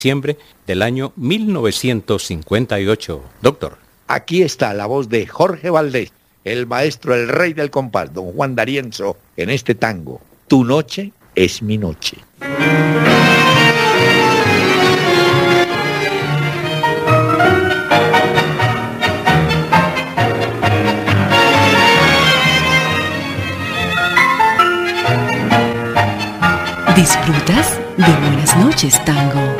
diciembre del año 1958. Doctor. Aquí está la voz de Jorge Valdés, el maestro, el rey del compás, don Juan D'Arienzo, en este tango. Tu noche es mi noche. ¿Disfrutas de Buenas noches, Tango?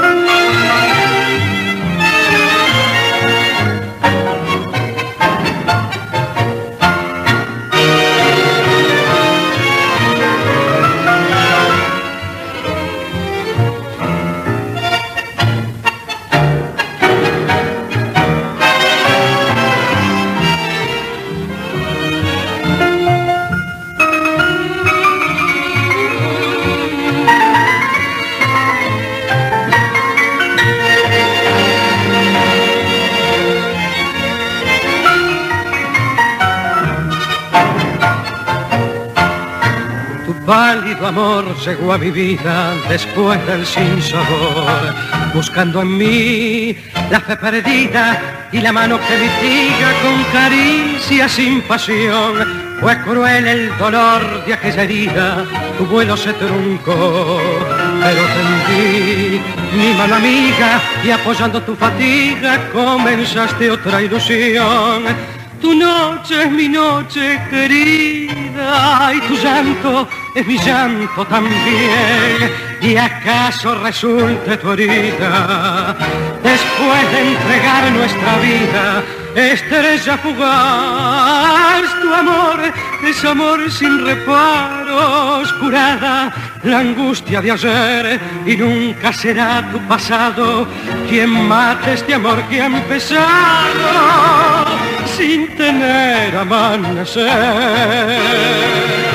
Pálido amor llegó a mi vida después del sinsabor, buscando en mí la fe perdida y la mano que mitiga con caricia sin pasión. Fue cruel el dolor de aquella herida, tu vuelo se truncó, pero tendí mi mano amiga y apoyando tu fatiga comenzaste otra ilusión. Tu noche es mi noche querida y tu llanto es mi llanto también. ¿Y acaso resulte tu herida después de entregar nuestra vida? Estrella fugaz, tu amor es amor sin reparos, curada la angustia de ayer y nunca será tu pasado quien mate este amor que ha empezado sin tener amanecer.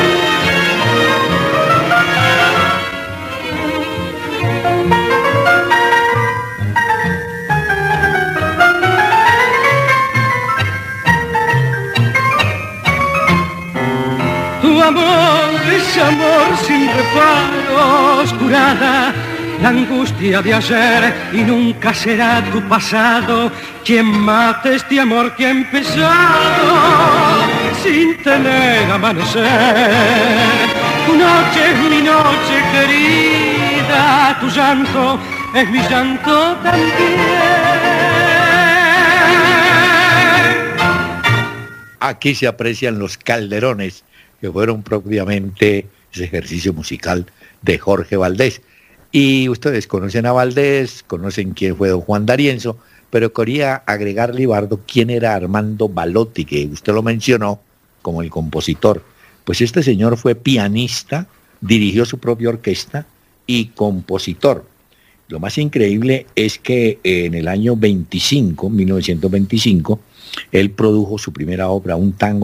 Tu amor es amor sin reparos, curada la angustia de ayer y nunca será tu pasado quien mate este amor que ha empezado sin tener amanecer. Tu noche es mi noche querida, tu llanto es mi llanto también. Aquí se aprecian los calderones que fueron propiamente ese ejercicio musical de Jorge Valdés. Y ustedes conocen a Valdés, conocen quién fue don Juan D'Arienzo, pero quería agregar, Libardo, quién era Armando Balotti, que usted lo mencionó como el compositor. Pues este señor fue pianista, dirigió su propia orquesta y compositor. Lo más increíble es que en el año 1925, él produjo su primera obra, un tango